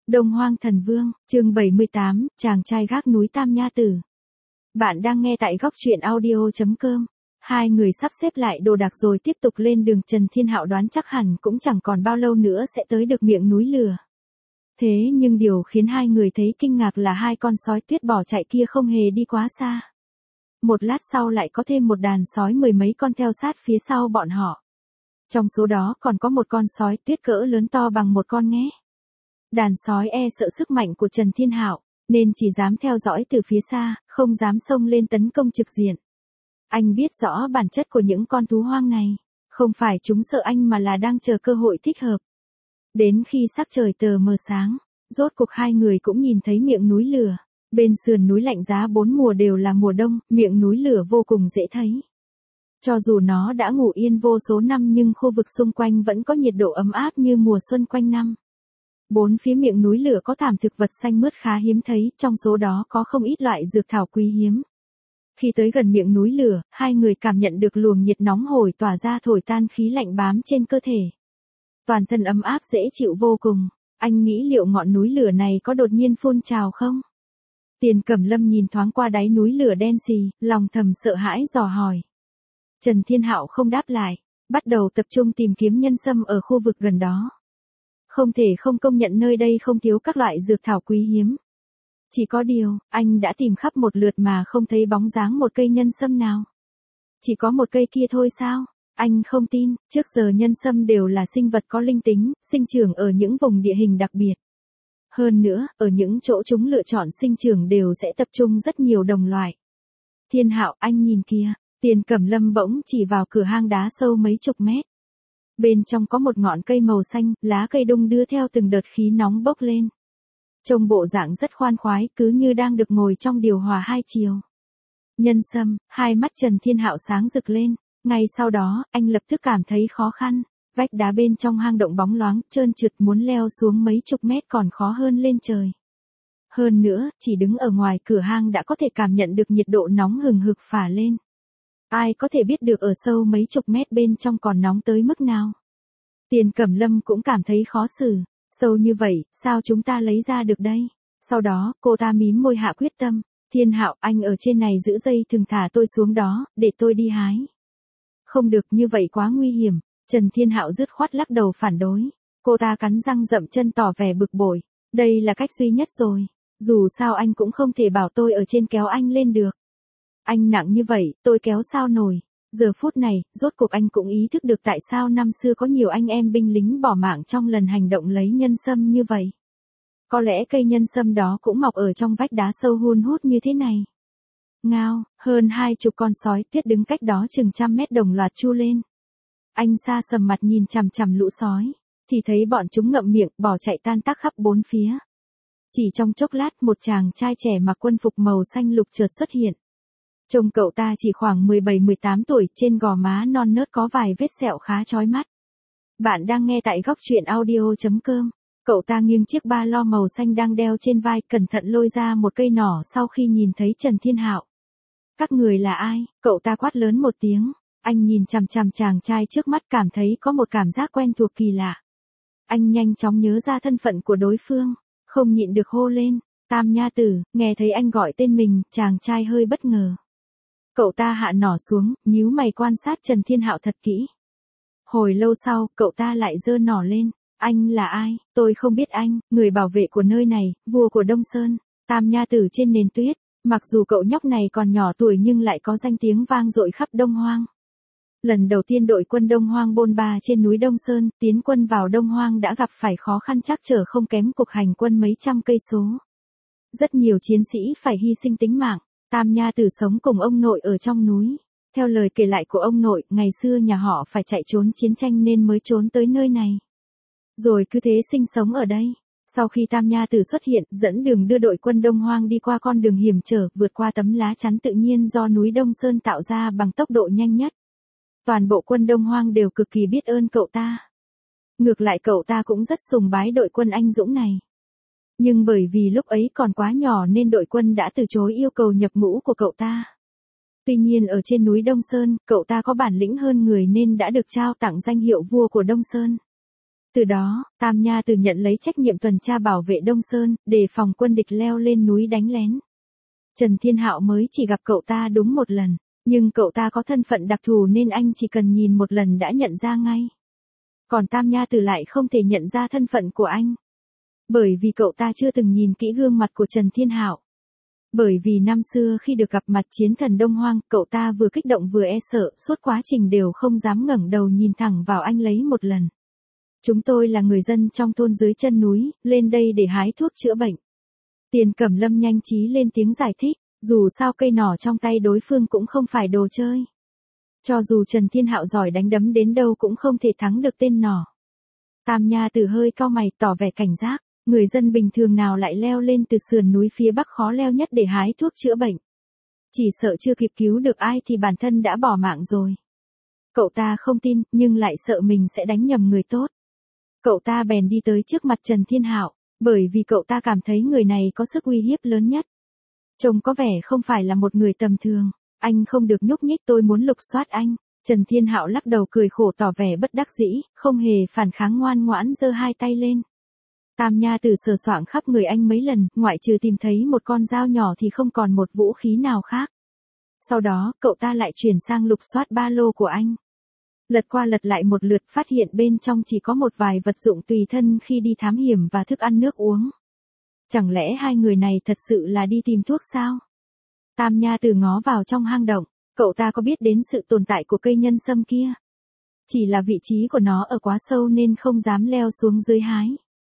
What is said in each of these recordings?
Đông Hoang Thần Vương, chương 78, chàng trai gác núi Tam Nha Tử. Bạn đang nghe tại góc truyện audio.com. Hai người sắp xếp lại đồ đạc rồi tiếp tục lên đường. Trần Thiên Hạo đoán chắc hẳn cũng chẳng còn bao lâu nữa sẽ tới được miệng núi lửa. Thế nhưng điều khiến hai người thấy kinh ngạc là hai con sói tuyết bỏ chạy kia không hề đi quá xa. Một lát sau lại có thêm một đàn sói mười mấy con theo sát phía sau bọn họ. Trong số đó còn có một con sói tuyết cỡ lớn to bằng một con nghé. Đàn sói e sợ sức mạnh của Trần Thiên Hạo, nên chỉ dám theo dõi từ phía xa, không dám xông lên tấn công trực diện. Anh biết rõ bản chất của những con thú hoang này, không phải chúng sợ anh mà là đang chờ cơ hội thích hợp. Đến khi sắc trời tờ mờ sáng, rốt cuộc hai người cũng nhìn thấy miệng núi lửa. Bên sườn núi lạnh giá bốn mùa đều là mùa đông, miệng núi lửa vô cùng dễ thấy. Cho dù nó đã ngủ yên vô số năm nhưng khu vực xung quanh vẫn có nhiệt độ ấm áp như mùa xuân quanh năm. Bốn phía miệng núi lửa có thảm thực vật xanh mướt khá hiếm thấy, trong số đó có không ít loại dược thảo quý hiếm. Khi tới gần miệng núi lửa, hai người cảm nhận được luồng nhiệt nóng hổi tỏa ra thổi tan khí lạnh bám trên cơ thể. Toàn thân ấm áp dễ chịu vô cùng, anh nghĩ liệu ngọn núi lửa này có đột nhiên phun trào không? Tiền Cẩm Lâm nhìn thoáng qua đáy núi lửa đen sì, lòng thầm sợ hãi dò hỏi. Trần Thiên Hạo không đáp lại, bắt đầu tập trung tìm kiếm nhân sâm ở khu vực gần đó. Không thể không công nhận nơi đây không thiếu các loại dược thảo quý hiếm. Chỉ có điều, anh đã tìm khắp một lượt mà không thấy bóng dáng một cây nhân sâm nào. Chỉ có một cây kia thôi sao? Anh không tin, trước giờ nhân sâm đều là sinh vật có linh tính, sinh trưởng ở những vùng địa hình đặc biệt. Hơn nữa, ở những chỗ chúng lựa chọn sinh trưởng đều sẽ tập trung rất nhiều đồng loại. Thiên Hạo, anh nhìn kìa, Tiền Cẩm Lâm bỗng chỉ vào cửa hang đá sâu mấy chục mét. Bên trong có một ngọn cây màu xanh, lá cây đung đưa theo từng đợt khí nóng bốc lên. Trông bộ dạng rất khoan khoái, cứ như đang được ngồi trong điều hòa hai chiều. Nhân sâm, hai mắt Trần Thiên Hạo sáng rực lên, ngay sau đó, anh lập tức cảm thấy khó khăn. Vách đá bên trong hang động bóng loáng, trơn trượt, muốn leo xuống mấy chục mét còn khó hơn lên trời. Hơn nữa, chỉ đứng ở ngoài cửa hang đã có thể cảm nhận được nhiệt độ nóng hừng hực phả lên. Ai có thể biết được ở sâu mấy chục mét bên trong còn nóng tới mức nào? Tiền Cẩm Lâm cũng cảm thấy khó xử, sâu như vậy, sao chúng ta lấy ra được đây? Sau đó, cô ta mím môi hạ quyết tâm, Thiên Hạo, anh ở trên này giữ dây thừng thả tôi xuống đó, để tôi đi hái. Không được, như vậy quá nguy hiểm. Trần Thiên Hạo dứt khoát lắc đầu phản đối. Cô ta cắn răng dậm chân tỏ vẻ bực bội. Đây là cách duy nhất rồi. Dù sao anh cũng không thể bảo tôi ở trên kéo anh lên được. Anh nặng như vậy, tôi kéo sao nổi. Giờ phút này, rốt cuộc anh cũng ý thức được tại sao năm xưa có nhiều anh em binh lính bỏ mạng trong lần hành động lấy nhân sâm như vậy. Có lẽ cây nhân sâm đó cũng mọc ở trong vách đá sâu hun hút như thế này. Ngao, hơn 20 con sói tuyết đứng cách đó chừng 100 mét đồng loạt chu lên. Anh xa sầm mặt nhìn chằm chằm lũ sói, thì thấy bọn chúng ngậm miệng bỏ chạy tan tác khắp bốn phía. Chỉ trong chốc lát một chàng trai trẻ mặc quân phục màu xanh lục chợt xuất hiện. Trông cậu ta chỉ khoảng 17-18 tuổi, trên gò má non nớt có vài vết sẹo khá chói mắt. Bạn đang nghe tại góc truyện audio.com. Cậu ta nghiêng chiếc ba lo màu xanh đang đeo trên vai, cẩn thận lôi ra một cây nỏ sau khi nhìn thấy Trần Thiên Hạo. Các người là ai? Cậu ta quát lớn một tiếng. Anh nhìn chằm chằm chàng trai trước mắt, cảm thấy có một cảm giác quen thuộc kỳ lạ. Anh nhanh chóng nhớ ra thân phận của đối phương, không nhịn được hô lên, Tam Nha Tử. Nghe thấy anh gọi tên mình, chàng trai hơi bất ngờ. Cậu ta hạ nỏ xuống, nhíu mày quan sát Trần Thiên Hạo thật kỹ. Hồi lâu sau, cậu ta lại giơ nỏ lên. Anh là ai? Tôi không biết anh, người bảo vệ của nơi này, vua của Đông Sơn, Tam Nha Tử trên nền tuyết. Mặc dù cậu nhóc này còn nhỏ tuổi nhưng lại có danh tiếng vang dội khắp Đông Hoang. Lần đầu tiên đội quân Đông Hoang bôn ba trên núi Đông Sơn, tiến quân vào Đông Hoang đã gặp phải khó khăn trắc trở không kém cuộc hành quân mấy trăm cây số. Rất nhiều chiến sĩ phải hy sinh tính mạng. Tam Nha Tử sống cùng ông nội ở trong núi. Theo lời kể lại của ông nội, ngày xưa nhà họ phải chạy trốn chiến tranh nên mới trốn tới nơi này. Rồi cứ thế sinh sống ở đây. Sau khi Tam Nha Tử xuất hiện, dẫn đường đưa đội quân Đông Hoang đi qua con đường hiểm trở, vượt qua tấm lá chắn tự nhiên do núi Đông Sơn tạo ra bằng tốc độ nhanh nhất. Toàn bộ quân Đông Hoang đều cực kỳ biết ơn cậu ta. Ngược lại cậu ta cũng rất sùng bái đội quân anh dũng này. Nhưng bởi vì lúc ấy còn quá nhỏ nên đội quân đã từ chối yêu cầu nhập ngũ của cậu ta. Tuy nhiên ở trên núi Đông Sơn, cậu ta có bản lĩnh hơn người nên đã được trao tặng danh hiệu vua của Đông Sơn. Từ đó, Tam Nha Tử nhận lấy trách nhiệm tuần tra bảo vệ Đông Sơn, đề phòng quân địch leo lên núi đánh lén. Trần Thiên Hạo mới chỉ gặp cậu ta đúng một lần, nhưng cậu ta có thân phận đặc thù nên anh chỉ cần nhìn một lần đã nhận ra ngay. Còn Tam Nha Tử lại không thể nhận ra thân phận của anh. Bởi vì cậu ta chưa từng nhìn kỹ gương mặt của Trần Thiên Hạo. Bởi vì năm xưa khi được gặp mặt chiến thần Đông Hoang, cậu ta vừa kích động vừa e sợ, suốt quá trình đều không dám ngẩng đầu nhìn thẳng vào anh lấy một lần. Chúng tôi là người dân trong thôn dưới chân núi, lên đây để hái thuốc chữa bệnh. Tiền Cẩm Lâm nhanh trí lên tiếng giải thích, dù sao cây nỏ trong tay đối phương cũng không phải đồ chơi. Cho dù Trần Thiên Hạo giỏi đánh đấm đến đâu cũng không thể thắng được tên nỏ. Tam Nha Tử hơi cau mày tỏ vẻ cảnh giác, người dân bình thường nào lại leo lên từ sườn núi phía bắc khó leo nhất để hái thuốc chữa bệnh. Chỉ sợ chưa kịp cứu được ai thì bản thân đã bỏ mạng rồi. Cậu ta không tin, nhưng lại sợ mình sẽ đánh nhầm người tốt. Cậu ta bèn đi tới trước mặt Trần Thiên Hạo, bởi vì cậu ta cảm thấy người này có sức uy hiếp lớn nhất. Trông có vẻ không phải là một người tầm thường, anh không được nhúc nhích, tôi muốn lục soát anh. Trần Thiên Hạo lắc đầu cười khổ tỏ vẻ bất đắc dĩ, không hề phản kháng, ngoan ngoãn giơ hai tay lên. Tam Nha Tử sờ soạng khắp người anh mấy lần, ngoại trừ tìm thấy một con dao nhỏ thì không còn một vũ khí nào khác. Sau đó, cậu ta lại chuyển sang lục soát ba lô của anh. Lật qua lật lại một lượt, phát hiện bên trong chỉ có một vài vật dụng tùy thân khi đi thám hiểm và thức ăn nước uống. Chẳng lẽ hai người này thật sự là đi tìm thuốc sao? Tam Nha Tử ngó vào trong hang động, cậu ta có biết đến sự tồn tại của cây nhân sâm kia. Chỉ là vị trí của nó ở quá sâu nên không dám leo xuống dưới hái.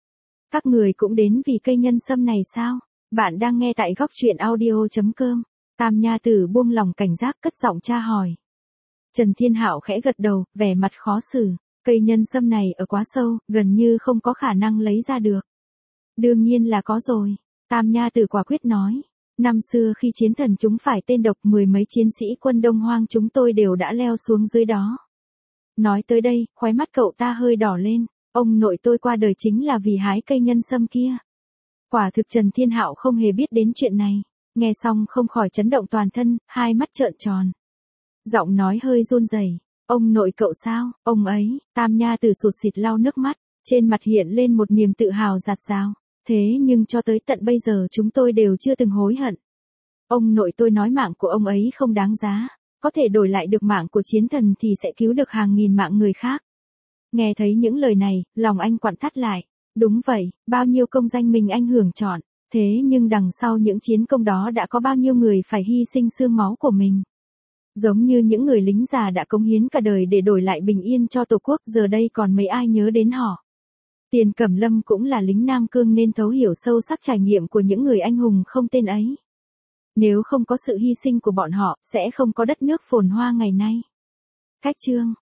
Các người cũng đến vì cây nhân sâm này sao? Bạn đang nghe tại góc truyện audio.com. Tam Nha Tử buông lòng cảnh giác, cất giọng tra hỏi. Trần Thiên Hạo khẽ gật đầu, vẻ mặt khó xử. Cây nhân sâm này ở quá sâu, gần như không có khả năng lấy ra được. Đương nhiên là có rồi. Tam Nha Tử quả quyết nói. Năm xưa khi chiến thần chúng phải tên độc, mười mấy chiến sĩ quân Đông Hoang chúng tôi đều đã leo xuống dưới đó. Nói tới đây, khóe mắt cậu ta hơi đỏ lên. Ông nội tôi qua đời chính là vì hái cây nhân sâm kia. Quả thực Trần Thiên Hạo không hề biết đến chuyện này. Nghe xong không khỏi chấn động toàn thân, hai mắt trợn tròn. Giọng nói hơi run rẩy. Ông nội cậu sao? Ông ấy. Tam Nha Tử sụt sịt lau nước mắt, trên mặt hiện lên một niềm tự hào dạt dào. Thế nhưng cho tới tận bây giờ chúng tôi đều chưa từng hối hận. Ông nội tôi nói mạng của ông ấy không đáng giá, có thể đổi lại được mạng của chiến thần thì sẽ cứu được hàng nghìn mạng người khác. Nghe thấy những lời này, lòng anh quặn thắt lại. Đúng vậy, bao nhiêu công danh mình anh hưởng trọn, thế nhưng đằng sau những chiến công đó đã có bao nhiêu người phải hy sinh xương máu của mình. Giống như những người lính già đã cống hiến cả đời để đổi lại bình yên cho Tổ quốc, giờ đây còn mấy ai nhớ đến họ. Tiền Cẩm Lâm cũng là lính Nam Cương nên thấu hiểu sâu sắc trải nghiệm của những người anh hùng không tên ấy. Nếu không có sự hy sinh của bọn họ, sẽ không có đất nước phồn hoa ngày nay. Cách chương